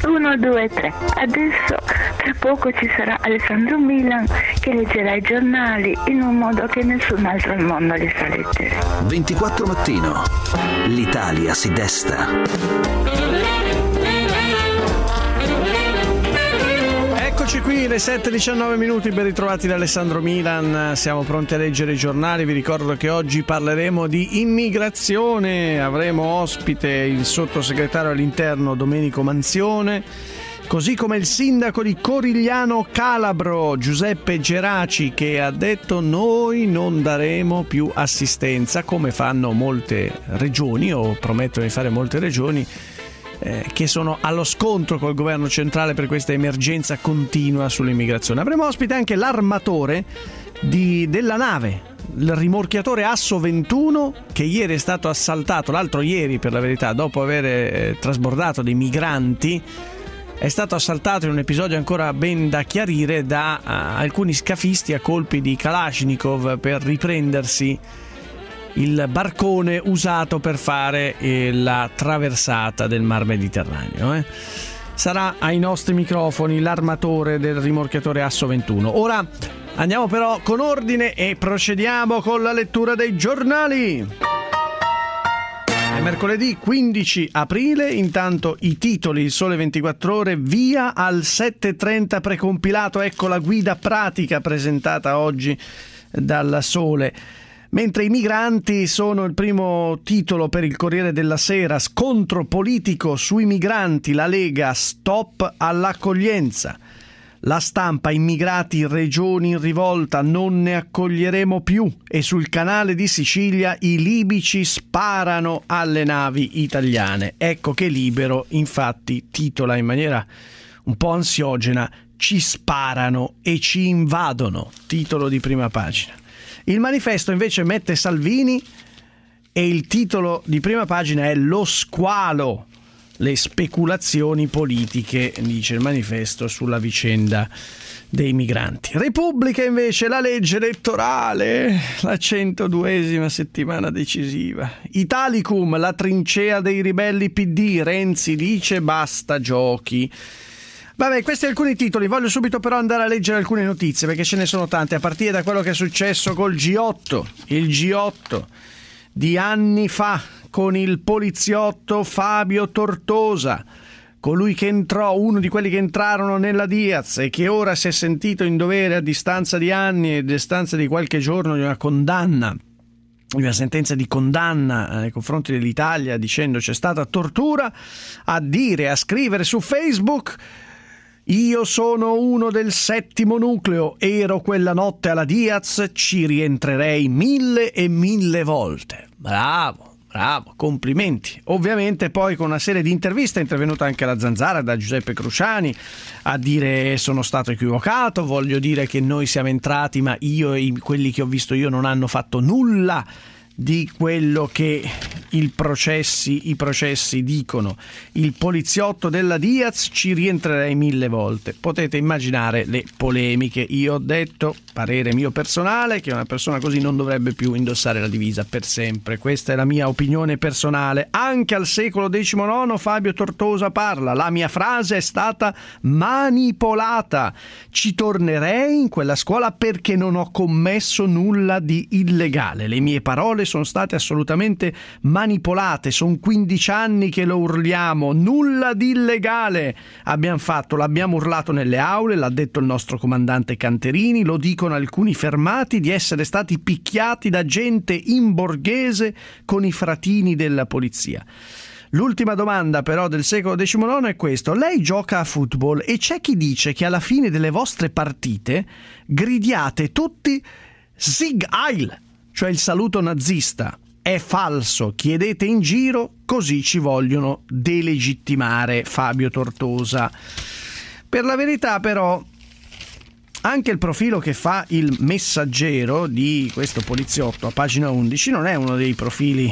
1, 2, 3. Adesso tra poco ci sarà Alessandro Milan che leggerà i giornali in un modo che nessun altro al mondo li sa leggere. 24 mattino. L'Italia si desta. Eccoci qui, le 7:19 minuti, ben ritrovati da Alessandro Milan. Siamo pronti a leggere i giornali. Vi ricordo che oggi parleremo di immigrazione. Avremo ospite il sottosegretario all'interno Domenico Manzione, così come il sindaco di Corigliano Calabro Giuseppe Geraci, che ha detto: noi non daremo più assistenza, come fanno molte regioni, o promettono di fare molte regioni, che sono allo scontro col governo centrale per questa emergenza continua sull'immigrazione. Avremo ospite anche l'armatore della nave, il rimorchiatore Asso 21, che ieri è stato assaltato, l'altro ieri per la verità, dopo aver trasbordato dei migranti. È stato assaltato in un episodio ancora ben da chiarire da alcuni scafisti a colpi di Kalashnikov per riprendersi il barcone usato per fare la traversata del Mar Mediterraneo. Sarà ai nostri microfoni l'armatore del rimorchiatore Asso 21. Ora andiamo però con ordine e procediamo con la lettura dei giornali. È mercoledì 15 aprile, intanto i titoli: Il Sole 24 Ore, via al 7:30 precompilato, ecco la guida pratica presentata oggi dal Sole. Mentre i migranti sono il primo titolo per il Corriere della Sera: scontro politico sui migranti, la Lega, stop all'accoglienza. La Stampa: immigrati, regioni in rivolta, non ne accoglieremo più. E sul Canale di Sicilia: i libici sparano alle navi italiane. Ecco che Libero infatti titola in maniera un po' ansiogena: ci sparano e ci invadono, titolo di prima pagina. Il Manifesto invece mette Salvini e il titolo di prima pagina è lo squalo, le speculazioni politiche, dice il Manifesto, sulla vicenda dei migranti. Repubblica invece: la legge elettorale, la 102esima settimana decisiva. Italicum, la trincea dei ribelli PD, Renzi dice basta giochi. Vabbè, questi alcuni titoli. Voglio subito però andare a leggere alcune notizie, perché ce ne sono tante, a partire da quello che è successo col G8. Il G8 di anni fa, con il poliziotto Fabio Tortosa, colui che entrò, uno di quelli che entrarono nella Diaz e che ora si è sentito in dovere, a distanza di anni e a distanza di qualche giorno, di una condanna, di una sentenza di condanna nei confronti dell'Italia, dicendo c'è stata tortura, a dire, a scrivere su Facebook: io sono uno del 7° nucleo, ero quella notte alla Diaz, ci rientrerei 1000 volte. Bravo, complimenti. Ovviamente poi con una serie di interviste è intervenuta anche la Zanzara da Giuseppe Cruciani a dire: sono stato equivocato, voglio dire che noi siamo entrati, ma io e quelli che ho visto io non hanno fatto nulla di quello che i processi dicono. Il poliziotto della Diaz, ci rientrerei 1000 volte. Potete immaginare le polemiche. Io ho detto, parere mio personale, che una persona così non dovrebbe più indossare la divisa per sempre. Questa è la mia opinione personale. Anche al secolo XIX Fabio Tortosa parla: la mia frase è stata manipolata, ci tornerei in quella scuola perché non ho commesso nulla di illegale, le mie parole sono state assolutamente manipolate, sono 15 anni che lo urliamo, nulla di illegale abbiamo fatto, l'abbiamo urlato nelle aule, l'ha detto il nostro comandante Canterini, lo dicono alcuni fermati, di essere stati picchiati da gente in borghese con i fratini della polizia. L'ultima domanda però del secolo XIX è questo: lei gioca a football e c'è chi dice che alla fine delle vostre partite gridiate tutti Sieg Heil, cioè il saluto nazista. È falso, chiedete in giro, così ci vogliono delegittimare. Fabio Tortosa. Per la verità però anche il profilo che fa il Messaggero di questo poliziotto a pagina 11 non è uno dei profili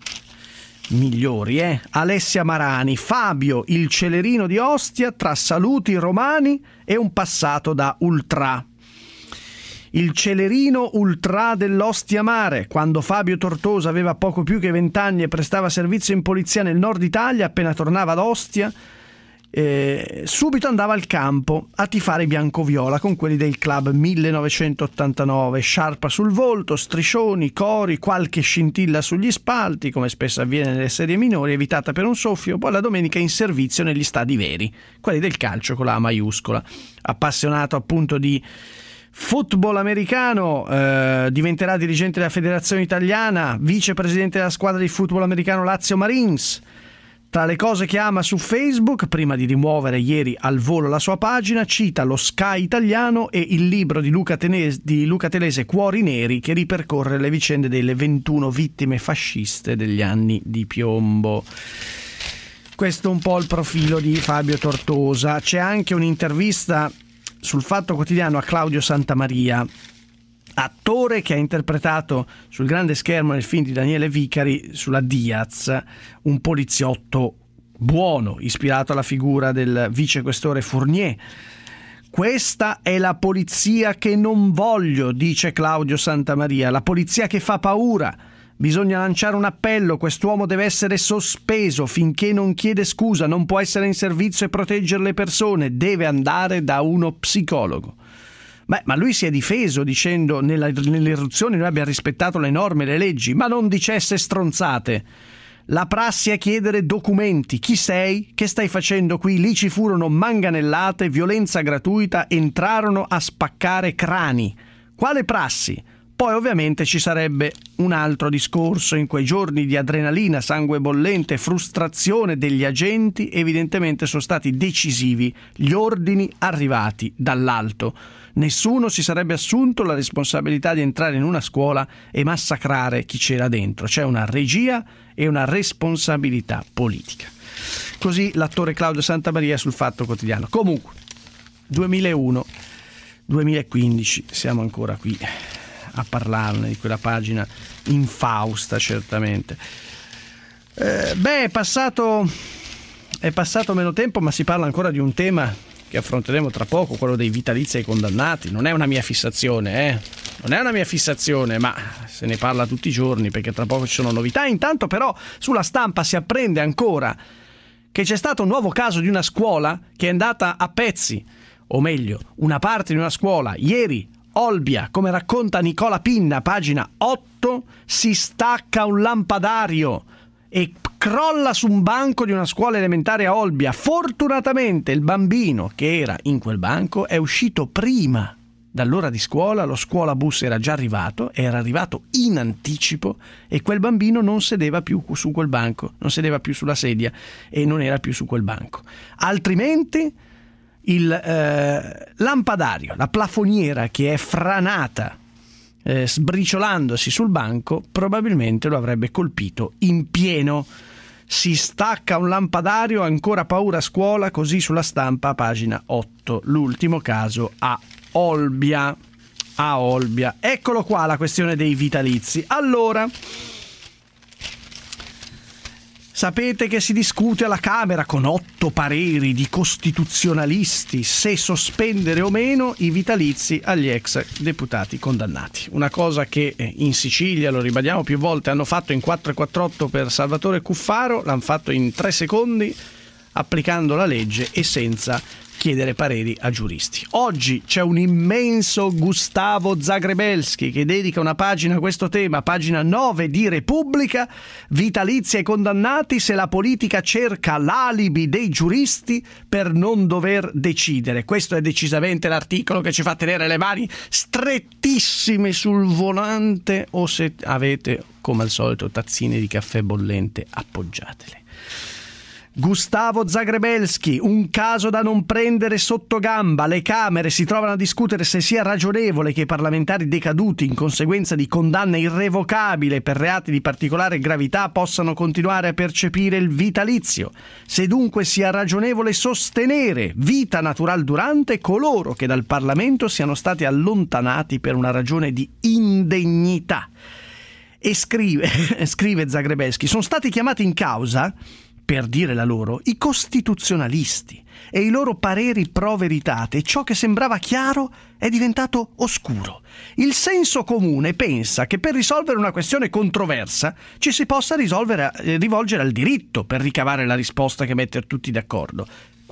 migliori, Alessia Marani: Fabio, il celerino di Ostia, tra saluti romani e un passato da ultra. Il celerino ultra dell'Ostia Mare. Quando Fabio Tortosa aveva poco più che 20 anni e prestava servizio in polizia nel nord Italia, appena tornava ad Ostia, subito andava al campo a tifare biancoviola con quelli del club 1989, sciarpa sul volto, striscioni, cori, qualche scintilla sugli spalti, come spesso avviene nelle serie minori, evitata per un soffio. Poi la domenica in servizio negli stadi veri, quelli del calcio con la A maiuscola. Appassionato appunto di football americano, diventerà dirigente della federazione italiana, vicepresidente della squadra di football americano Lazio Marines. Tra le cose che ama su Facebook, prima di rimuovere ieri al volo la sua pagina, cita lo Sky italiano e il libro di Luca Telese Cuori Neri, che ripercorre le vicende delle 21 vittime fasciste degli anni di piombo. Questo è un po' il profilo di Fabio Tortosa. C'è anche un'intervista sul Fatto Quotidiano a Claudio Santamaria, attore che ha interpretato sul grande schermo nel film di Daniele Vicari sulla Diaz, un poliziotto buono, ispirato alla figura del vicequestore Fournier. Questa è la polizia che non voglio, dice Claudio Santamaria, la polizia che fa paura. Bisogna lanciare un appello, quest'uomo deve essere sospeso finché non chiede scusa, non può essere in servizio e proteggere le persone, deve andare da uno psicologo. Ma lui si è difeso dicendo nelle irruzioni noi abbiamo rispettato le norme e le leggi, ma non dicesse stronzate. La prassi è chiedere documenti. Chi sei? Che stai facendo qui? Lì ci furono manganellate, violenza gratuita, entrarono a spaccare crani. Quale prassi? Poi ovviamente ci sarebbe un altro discorso in quei giorni di adrenalina, sangue bollente, frustrazione degli agenti. Evidentemente sono stati decisivi gli ordini arrivati dall'alto. Nessuno si sarebbe assunto la responsabilità di entrare in una scuola e massacrare chi c'era dentro. C'è una regia e una responsabilità politica. Così l'attore Claudio Santamaria sul Fatto Quotidiano. Comunque, 2001, 2015, siamo ancora qui a parlarne di quella pagina infausta, certamente. È passato meno tempo, ma si parla ancora di un tema che affronteremo tra poco, quello dei vitalizi ai condannati. Non è una mia fissazione, non è una mia fissazione, ma se ne parla tutti i giorni perché tra poco ci sono novità. Intanto però sulla stampa si apprende ancora che c'è stato un nuovo caso di una scuola che è andata a pezzi, o meglio, una parte di una scuola. Ieri Olbia, come racconta Nicola Pinna, pagina 8, si stacca un lampadario e crolla su un banco di una scuola elementare a Olbia. Fortunatamente il bambino che era in quel banco è uscito prima dall'ora di scuola, lo scuolabus era già arrivato, era arrivato in anticipo e quel bambino non sedeva più su quel banco, non sedeva più sulla sedia e non era più su quel banco. Altrimenti il lampadario, la plafoniera che è franata sbriciolandosi sul banco, probabilmente lo avrebbe colpito in pieno. Si stacca un lampadario, ancora paura a scuola, così sulla stampa, pagina 8. L'ultimo caso a Olbia. Eccolo qua la questione dei vitalizi. Allora, sapete che si discute alla Camera con 8 pareri di costituzionalisti se sospendere o meno i vitalizi agli ex deputati condannati. Una cosa che in Sicilia, lo ribadiamo più volte, hanno fatto in 448 per Salvatore Cuffaro, l'hanno fatto in 3 secondi applicando la legge e senza chiedere pareri a giuristi. Oggi c'è un immenso Gustavo Zagrebelski che dedica una pagina a questo tema, pagina 9 di Repubblica, vitalizi ai condannati se la politica cerca l'alibi dei giuristi per non dover decidere. Questo è decisamente l'articolo che ci fa tenere le mani strettissime sul volante, o se avete come al solito tazzine di caffè bollente appoggiatele. Gustavo Zagrebelski, un caso da non prendere sotto gamba. Le Camere si trovano a discutere se sia ragionevole che i parlamentari decaduti in conseguenza di condanne irrevocabili per reati di particolare gravità possano continuare a percepire il vitalizio. Se dunque sia ragionevole sostenere vita natural durante coloro che dal Parlamento siano stati allontanati per una ragione di indegnità. E scrive Zagrebelski, sono stati chiamati in causa, per dire la loro, i costituzionalisti e i loro pareri pro veritate, e ciò che sembrava chiaro è diventato oscuro. Il senso comune pensa che per risolvere una questione controversa ci si possa rivolgere al diritto per ricavare la risposta che mette tutti d'accordo. Qui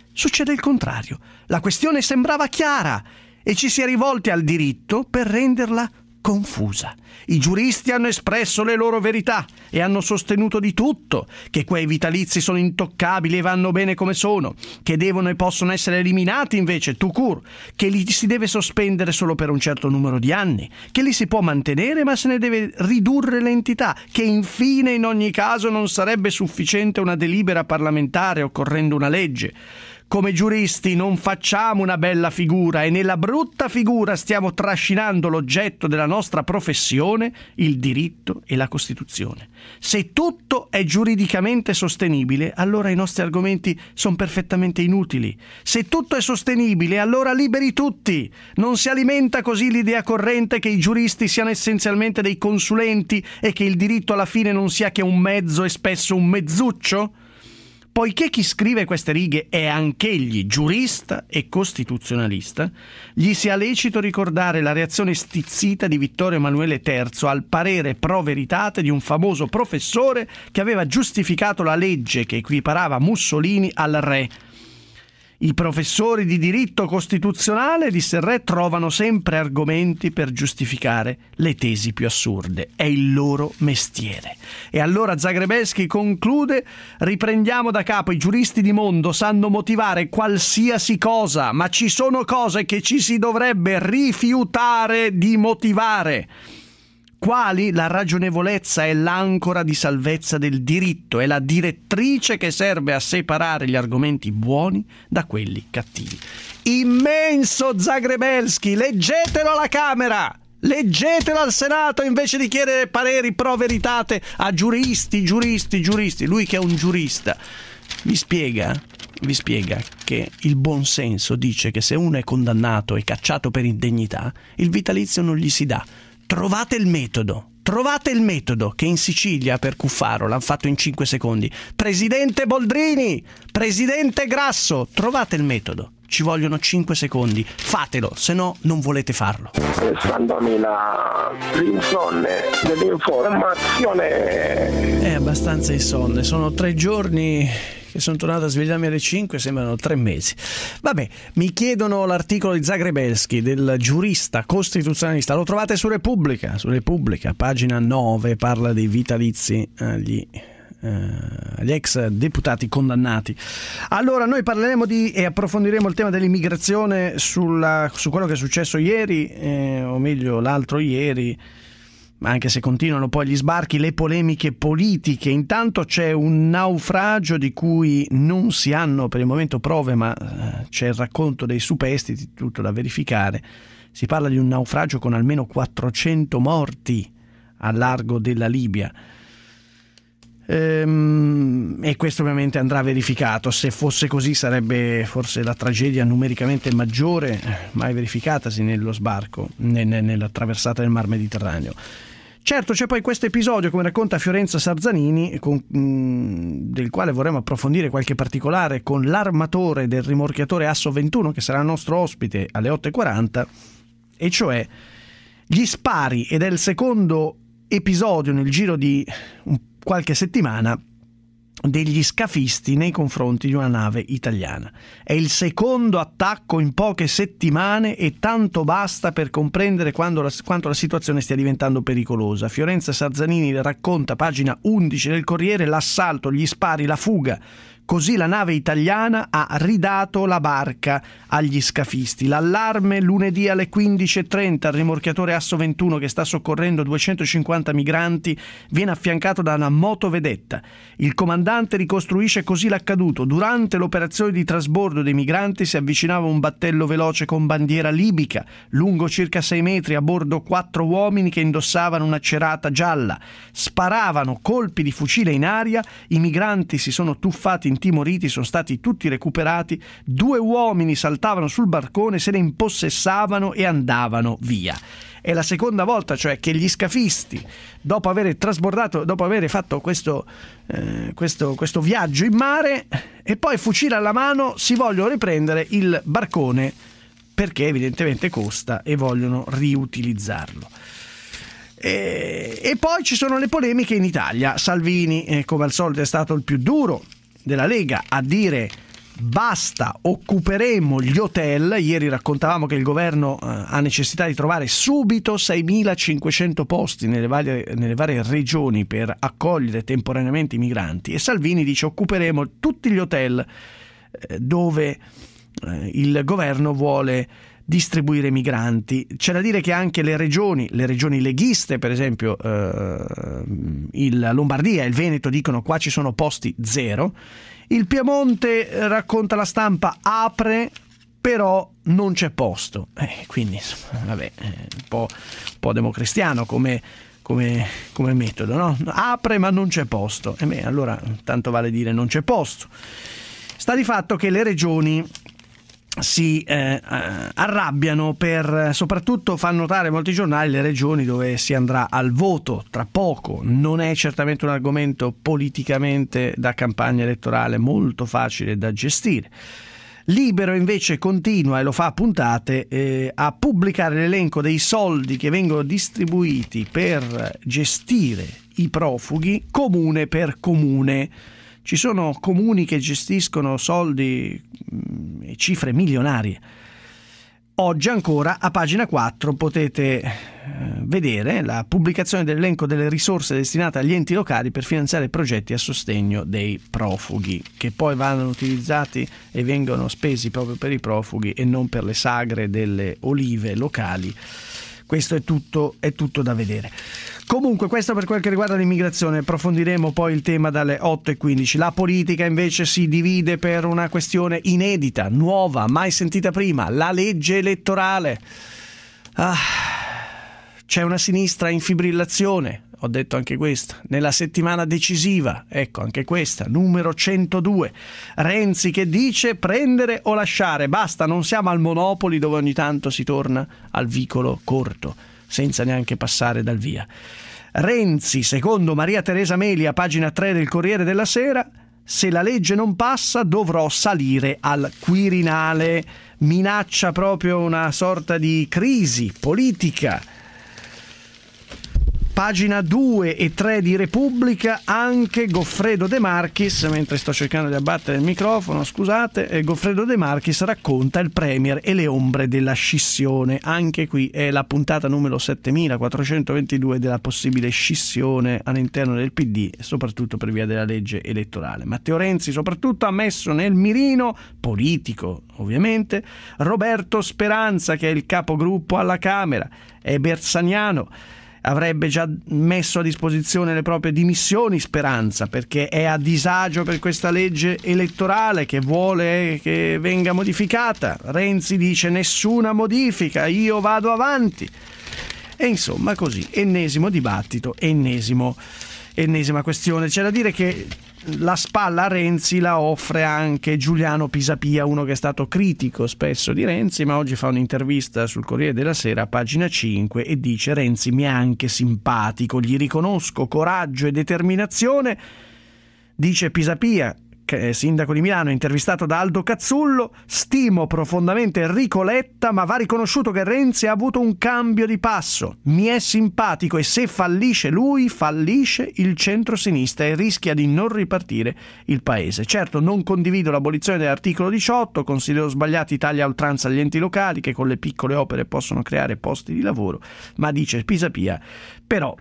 succede il contrario. La questione sembrava chiara e ci si è rivolti al diritto per renderla confusa. I giuristi hanno espresso le loro verità e hanno sostenuto di tutto, che quei vitalizi sono intoccabili e vanno bene come sono, che devono e possono essere eliminati invece tout court, che li si deve sospendere solo per un certo numero di anni, che li si può mantenere ma se ne deve ridurre l'entità, che infine in ogni caso non sarebbe sufficiente una delibera parlamentare occorrendo una legge. Come giuristi non facciamo una bella figura e nella brutta figura stiamo trascinando l'oggetto della nostra professione, il diritto e la Costituzione. Se tutto è giuridicamente sostenibile, allora i nostri argomenti sono perfettamente inutili. Se tutto è sostenibile, allora liberi tutti. Non si alimenta così l'idea corrente che i giuristi siano essenzialmente dei consulenti e che il diritto alla fine non sia che un mezzo e spesso un mezzuccio? Poiché chi scrive queste righe è anch'egli giurista e costituzionalista, gli sia lecito ricordare la reazione stizzita di Vittorio Emanuele III al parere pro veritate di un famoso professore che aveva giustificato la legge che equiparava Mussolini al re. I professori di diritto costituzionale, disse il re, trovano sempre argomenti per giustificare le tesi più assurde. È il loro mestiere. E allora Zagrebelsky conclude: riprendiamo da capo, i giuristi di mondo sanno motivare qualsiasi cosa, ma ci sono cose che ci si dovrebbe rifiutare di motivare. Quali? La ragionevolezza è l'ancora di salvezza del diritto, è la direttrice che serve a separare gli argomenti buoni da quelli cattivi. Immenso Zagrebelsky, leggetelo alla Camera, leggetelo al Senato invece di chiedere pareri pro veritate a giuristi. Lui che è un giurista vi spiega che il buon senso dice che se uno è condannato e cacciato per indegnità, il vitalizio non gli si dà. Trovate il metodo che in Sicilia per Cuffaro l'hanno fatto in 5 secondi. Presidente Boldrini, presidente Grasso, trovate il metodo. Ci vogliono 5 secondi, fatelo, se no non volete farlo. Standomi l'insonne dell'informazione. È abbastanza insonne, sono 3 giorni che sono tornato a svegliarmi alle 5, sembrano 3 mesi. Vabbè, mi chiedono l'articolo di Zagrebelsky, del giurista costituzionalista, lo trovate su Repubblica, pagina 9, parla dei vitalizi agli ex deputati condannati. Allora noi parleremo e approfondiremo il tema dell'immigrazione su quello che è successo ieri, o meglio l'altro ieri, anche se continuano poi gli sbarchi, le polemiche politiche. Intanto c'è un naufragio di cui non si hanno per il momento prove, ma c'è il racconto dei superstiti, tutto da verificare. Si parla di un naufragio con almeno 400 morti al largo della Libia. E questo ovviamente andrà verificato. Se fosse così sarebbe forse la tragedia numericamente maggiore mai verificatasi nello sbarco, nella traversata del Mar Mediterraneo. Certo, c'è poi questo episodio, come racconta Fiorenza Sarzanini, del quale vorremmo approfondire qualche particolare con l'armatore del rimorchiatore Asso 21, che sarà il nostro ospite alle 8:40, e cioè gli spari, ed è il secondo episodio nel giro di qualche settimana degli scafisti nei confronti di una nave italiana. È il secondo attacco in poche settimane e tanto basta per comprendere quanto la situazione stia diventando pericolosa. Fiorenza Sarzanini racconta, pagina 11 del Corriere, l'assalto, gli spari, la fuga. Così la nave italiana ha ridato la barca agli scafisti. L'allarme lunedì alle 15:30, il rimorchiatore Asso 21, che sta soccorrendo 250 migranti, viene affiancato da una motovedetta. Il comandante ricostruisce così l'accaduto. Durante l'operazione di trasbordo dei migranti si avvicinava un battello veloce con bandiera libica, lungo circa 6 metri, a bordo 4 uomini che indossavano una cerata gialla. Sparavano colpi di fucile in aria, i migranti si sono tuffati intimoriti, sono stati tutti recuperati. 2 uomini saltavano sul barcone, se ne impossessavano e andavano via. È la seconda volta, cioè, che gli scafisti, dopo aver fatto questo viaggio in mare e poi fucile alla mano, si vogliono riprendere il barcone perché evidentemente costa e vogliono riutilizzarlo. E poi ci sono le polemiche in Italia. Salvini, come al solito, è stato il più duro della Lega a dire basta, occuperemo gli hotel. Ieri raccontavamo che il governo ha necessità di trovare subito 6.500 posti nelle varie regioni per accogliere temporaneamente i migranti, e Salvini dice occuperemo tutti gli hotel dove il governo vuole distribuire migranti. C'è da dire che anche le regioni leghiste, per esempio la Lombardia e il Veneto, dicono qua ci sono posti zero. Il Piemonte, racconta la stampa, apre però non c'è posto, quindi vabbè, un po' democristiano come metodo, no? Apre ma non c'è posto, allora tanto vale dire non c'è posto. Sta di fatto che le regioni si arrabbiano soprattutto fanno notare molti giornali, le regioni dove si andrà al voto tra poco. Non è certamente un argomento politicamente da campagna elettorale molto facile da gestire. Libero invece continua, e lo fa a puntate, a pubblicare l'elenco dei soldi che vengono distribuiti per gestire i profughi comune per comune. Ci sono comuni che gestiscono soldi e cifre milionarie. Oggi ancora a pagina 4 potete vedere la pubblicazione dell'elenco delle risorse destinate agli enti locali per finanziare progetti a sostegno dei profughi, che poi vanno utilizzati e vengono spesi proprio per i profughi e non per le sagre delle olive locali. Questo è tutto da vedere. Comunque, questo per quel che riguarda l'immigrazione. Approfondiremo poi il tema dalle 8:15. La politica invece si divide per una questione inedita, nuova, mai sentita prima: la legge elettorale. C'è una sinistra in fibrillazione, ho detto anche questa, nella settimana decisiva, ecco anche questa, numero 102. Renzi che dice prendere o lasciare, basta, non siamo al Monopoli dove ogni tanto si torna al vicolo corto, senza neanche passare dal via. Renzi, secondo Maria Teresa Meli, a pagina 3 del Corriere della Sera, se la legge non passa dovrò salire al Quirinale. Minaccia proprio una sorta di crisi politica. Pagina 2 e 3 di Repubblica, anche Goffredo De Marchis, mentre sto cercando di abbattere il microfono, scusate, Goffredo De Marchis racconta il Premier e le ombre della scissione. Anche qui è la puntata numero 7422 della possibile scissione all'interno del PD, soprattutto per via della legge elettorale. Matteo Renzi soprattutto ha messo nel mirino, politico ovviamente, Roberto Speranza, che è il capogruppo alla Camera, è bersaniano. Avrebbe già messo a disposizione le proprie dimissioni Speranza, perché è a disagio per questa legge elettorale che vuole che venga modificata. Renzi dice nessuna modifica, io vado avanti. E insomma così, ennesimo dibattito, ennesima questione. C'è da dire che la spalla a Renzi la offre anche Giuliano Pisapia, uno che è stato critico spesso di Renzi, ma oggi fa un'intervista sul Corriere della Sera, pagina 5, e dice: Renzi mi è anche simpatico, gli riconosco coraggio e determinazione. Dice Pisapia, sindaco di Milano, intervistato da Aldo Cazzullo: stimo profondamente Enrico Letta, ma va riconosciuto che Renzi ha avuto un cambio di passo, mi è simpatico e se fallisce lui, fallisce il centro-sinistra e rischia di non ripartire il paese. Certo, non condivido l'abolizione dell'articolo 18, considero sbagliati i tagli a oltranza agli enti locali che con le piccole opere possono creare posti di lavoro, ma dice Pisapia, però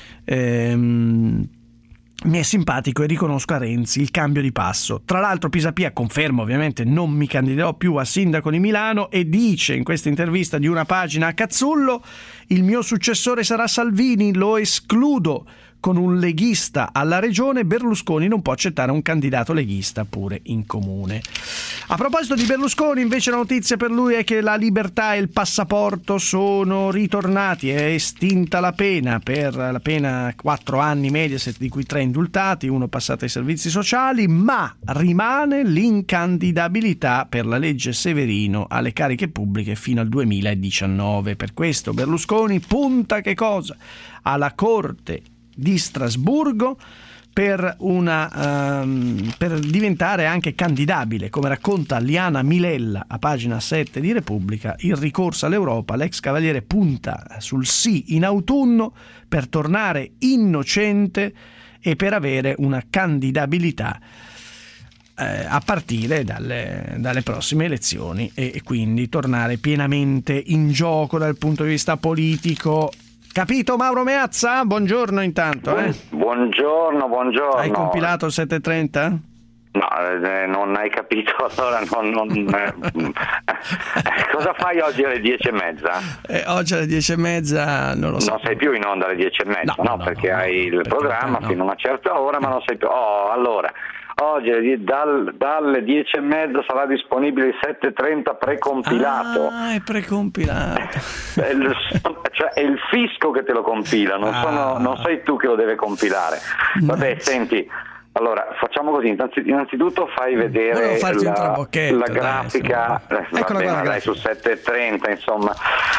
mi è simpatico e riconosco a Renzi il cambio di passo. Tra l'altro Pisapia conferma ovviamente non mi candiderò più a sindaco di Milano e dice in questa intervista di una pagina a Cazzullo: il mio successore sarà Salvini, lo escludo. Con un leghista alla regione Berlusconi non può accettare un candidato leghista pure in comune. A proposito di Berlusconi, invece, la notizia per lui è che la libertà e il passaporto sono ritornati, è estinta la pena, per la pena 4 anni Mediaset, di cui 3 indultati, 1 passato ai servizi sociali, ma rimane l'incandidabilità per la legge Severino alle cariche pubbliche fino al 2019. Per questo Berlusconi punta che cosa? Alla Corte di Strasburgo per diventare anche candidabile. Come racconta Liana Milella a pagina 7 di Repubblica, il ricorso all'Europa, l'ex cavaliere punta sul sì in autunno per tornare innocente e per avere una candidabilità a partire dalle prossime elezioni e quindi tornare pienamente in gioco dal punto di vista politico. Capito, Mauro Meazza? Buongiorno intanto. Buongiorno. Hai compilato il 7:30? No, non hai capito, allora cosa fai oggi alle 10:30? Oggi alle 10:30 non lo so. Non sei più in onda alle 10:30, no, perché hai il programma fino a una certa ora, ma non sei più. allora oggi dalle 10:30 sarà disponibile il 7:30 precompilato. È precompilato. Cioè è il fisco che te lo compila, non sei tu che lo deve compilare. Vabbè, senti. Allora, facciamo così, innanzitutto fai vedere la grafica, dai, su 7:30, insomma,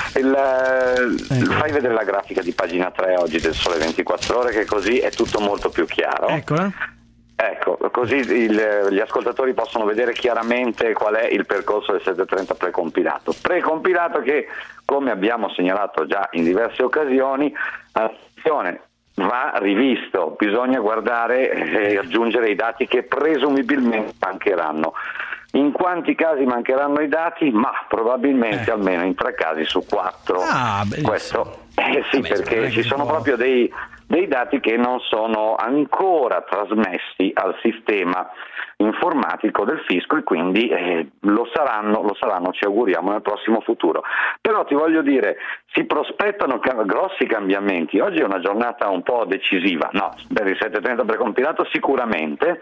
fai vedere la grafica di pagina 3 oggi del Sole 24 Ore, che così è tutto molto più chiaro. Eccola. Ecco, così gli ascoltatori possono vedere chiaramente qual è il percorso del 7:30 precompilato che, come abbiamo segnalato già in diverse occasioni, attenzione, va rivisto, bisogna guardare e aggiungere i dati che presumibilmente mancheranno. In quanti casi mancheranno i dati? Ma probabilmente almeno in 3 casi su 4. Questo sì, perché ci sono proprio dei dati che non sono ancora trasmessi al sistema informatico del fisco e quindi lo saranno, ci auguriamo, nel prossimo futuro. Però ti voglio dire, si prospettano grossi cambiamenti. Oggi è una giornata un po' decisiva, per il 7:30 precompilato sicuramente,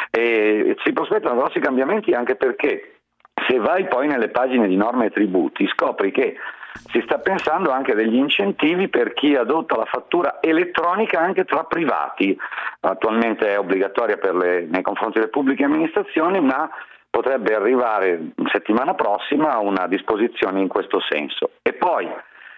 si prospettano grossi cambiamenti anche perché se vai poi nelle pagine di norme e tributi scopri che si sta pensando anche degli incentivi per chi adotta la fattura elettronica anche tra privati. Attualmente è obbligatoria nei confronti delle pubbliche amministrazioni, ma potrebbe arrivare settimana prossima una disposizione in questo senso. E poi,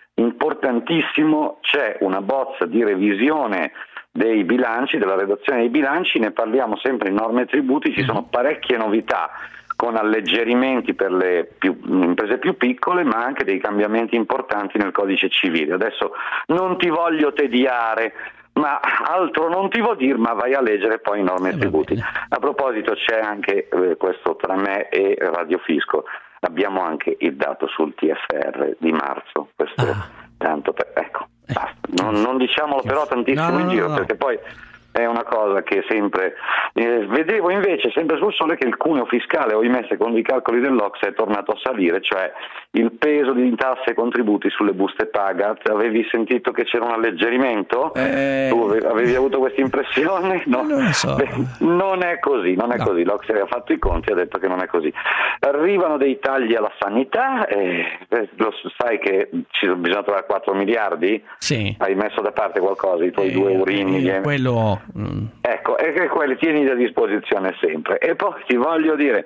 importantissimo, c'è una bozza di revisione dei bilanci, della redazione dei bilanci, ne parliamo sempre in norme e tributi, ci sono parecchie novità con alleggerimenti per le imprese più piccole, ma anche dei cambiamenti importanti nel codice civile. Adesso non ti voglio tediare, ma altro non ti vuol dire, ma vai a leggere poi norme e tributi. A proposito, c'è anche questo tra me e Radio Fisco, abbiamo anche il dato sul TFR di marzo, questo tanto basta. Non diciamolo però tantissimo in giro, perché poi è una cosa che sempre vedevo invece sempre sul Sole, che il cuneo fiscale, ohimè, secondo i calcoli dell'Ocse, è tornato a salire, cioè il peso di tasse e contributi sulle buste paga. Avevi sentito che c'era un alleggerimento? Tu avevi avuto questa impressione? No, non lo so. Non è così, così. L'Ocse aveva fatto i conti e ha detto che non è così. Arrivano dei tagli alla sanità, lo sai che bisogna trovare 4 miliardi? Sì. Hai messo da parte qualcosa, i tuoi 2 eurini? Quello... Ecco, e che quelli tieni a disposizione sempre. E poi ti voglio dire,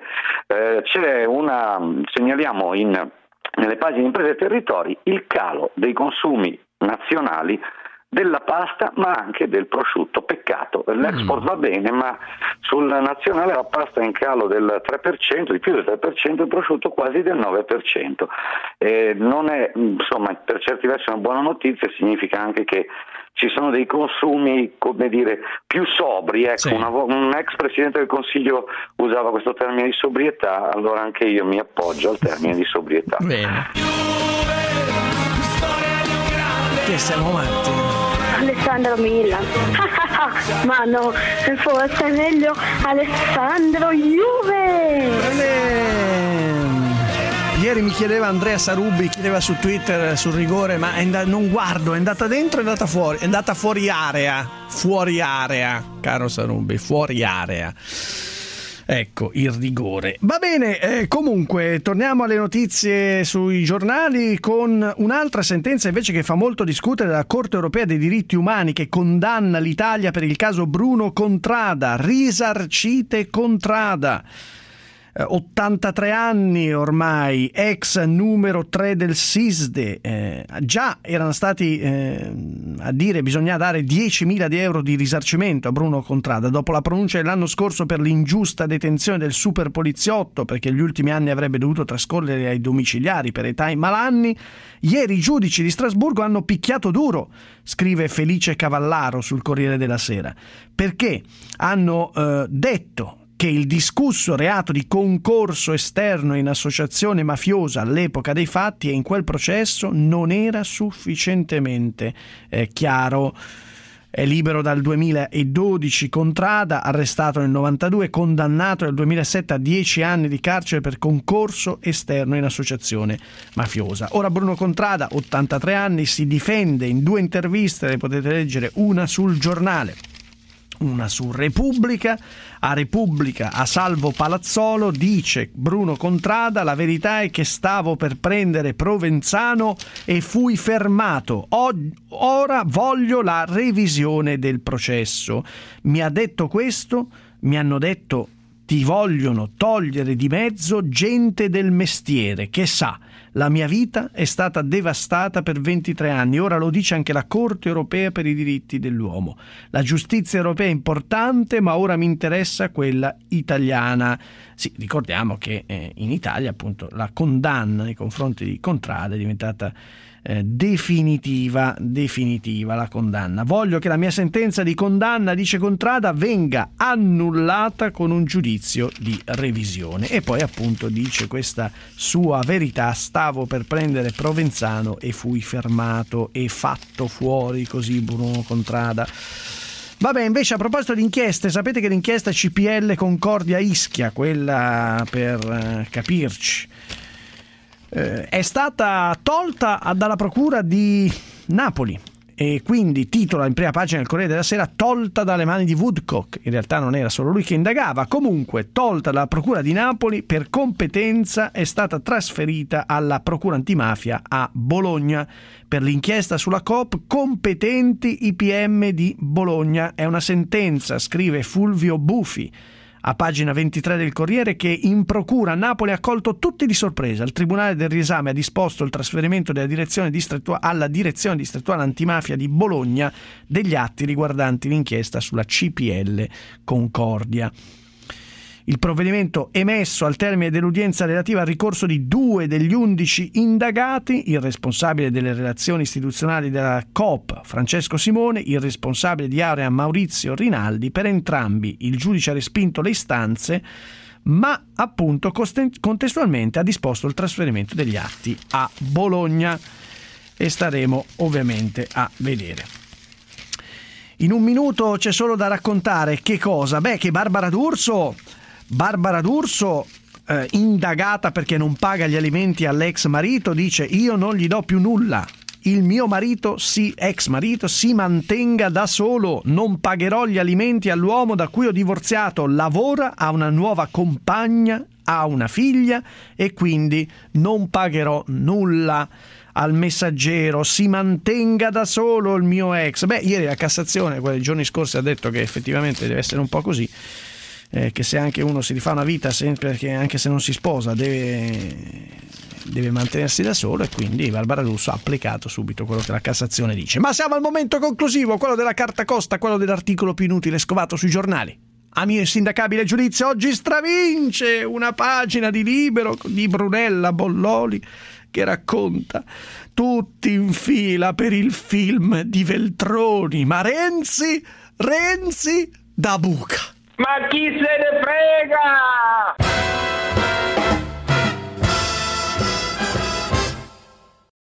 segnaliamo nelle pagine imprese e territori il calo dei consumi nazionali della pasta, ma anche del prosciutto. Peccato, l'export va bene, ma sul nazionale la pasta è in calo del 3%, di più del 3%, il prosciutto quasi del 9%. Non è, insomma, per certi versi una buona notizia, significa anche che ci sono dei consumi, come dire, più sobri. Ecco, sì. Un ex Presidente del Consiglio usava questo termine di sobrietà, allora anche io mi appoggio al termine di sobrietà. Bene. Che siamo matti. Alessandro Milan. Ma no, forse è meglio Alessandro Juve. Ieri mi chiedeva Andrea Sarubbi, chiedeva su Twitter sul rigore, ma non guardo, è andata dentro, è andata fuori, è andata fuori area, caro Sarubbi, fuori area. Ecco il rigore. Va bene, comunque torniamo alle notizie sui giornali con un'altra sentenza invece che fa molto discutere della Corte Europea dei Diritti Umani, che condanna l'Italia per il caso Bruno Contrada. Risarcite Contrada. 83 anni ormai, ex numero 3 del SISDE, già erano stati a dire bisogna dare 10.000 euro di risarcimento a Bruno Contrada dopo la pronuncia dell'anno scorso per l'ingiusta detenzione del super poliziotto, perché gli ultimi anni avrebbe dovuto trascorrere ai domiciliari per età e malanni. Ieri i giudici di Strasburgo hanno picchiato duro, scrive Felice Cavallaro sul Corriere della Sera, perché hanno detto che il discusso reato di concorso esterno in associazione mafiosa all'epoca dei fatti e in quel processo non era sufficientemente chiaro. È libero dal 2012 Contrada, arrestato nel 92, condannato nel 2007 a 10 anni di carcere per concorso esterno in associazione mafiosa. Ora Bruno Contrada, 83 anni, si difende in 2 interviste, le potete leggere, una sul Giornale, una su Repubblica. A Repubblica, a Salvo Palazzolo, dice Bruno Contrada: la verità è che stavo per prendere Provenzano e fui fermato. Ora voglio la revisione del processo. Mi ha detto questo, mi hanno detto: ti vogliono togliere di mezzo gente del mestiere che sa. La mia vita è stata devastata per 23 anni, ora lo dice anche la Corte europea per i diritti dell'uomo. La giustizia europea è importante, ma ora mi interessa quella italiana. Sì, ricordiamo che in Italia appunto la condanna nei confronti di Contrada è diventata definitiva la condanna. Voglio che la mia sentenza di condanna, dice Contrada, venga annullata con un giudizio di revisione. E poi appunto dice questa sua verità: stavo per prendere Provenzano e fui fermato e fatto fuori, così Bruno Contrada. Vabbè, invece a proposito di inchieste, sapete che l'inchiesta CPL Concordia Ischia, quella per capirci, è stata tolta dalla procura di Napoli e quindi titola in prima pagina del Corriere della Sera: tolta dalle mani di Woodcock. In realtà non era solo lui che indagava, comunque tolta dalla procura di Napoli per competenza, è stata trasferita alla procura antimafia a Bologna. Per l'inchiesta sulla Coop competenti i PM di Bologna. È una sentenza, scrive Fulvio Bufi a pagina 23 del Corriere, che in procura a Napoli ha colto tutti di sorpresa. Il Tribunale del Riesame ha disposto il trasferimento alla direzione distrettuale antimafia di Bologna degli atti riguardanti l'inchiesta sulla CPL Concordia. Il provvedimento emesso al termine dell'udienza relativa al ricorso di 2 degli 11 indagati, il responsabile delle relazioni istituzionali della Coop Francesco Simone, il responsabile di area Maurizio Rinaldi. Per entrambi il giudice ha respinto le istanze, ma appunto contestualmente ha disposto il trasferimento degli atti a Bologna e staremo ovviamente a vedere. In un minuto c'è solo da raccontare che cosa? Beh, che Barbara D'Urso, indagata perché non paga gli alimenti all'ex marito, dice: io non gli do più nulla, il mio marito, ex marito, si mantenga da solo, non pagherò gli alimenti all'uomo da cui ho divorziato, lavora, ha una nuova compagna, ha una figlia e quindi non pagherò nulla. Al Messaggero: si mantenga da solo il mio ex. Beh, ieri la Cassazione, quei giorni scorsi, ha detto che effettivamente deve essere un po' così, che se anche uno si rifà una vita sempre, che anche se non si sposa deve mantenersi da solo, e quindi Barbara D'Urso ha applicato subito quello che la Cassazione dice. Ma siamo al momento conclusivo, quello della carta costa, quello dell'articolo più inutile scovato sui giornali. A mio insindacabile giudizio oggi stravince una pagina di Libero di Brunella Bolloli, che racconta tutti in fila per il film di Veltroni, ma Renzi da buca. Ma chi se ne frega?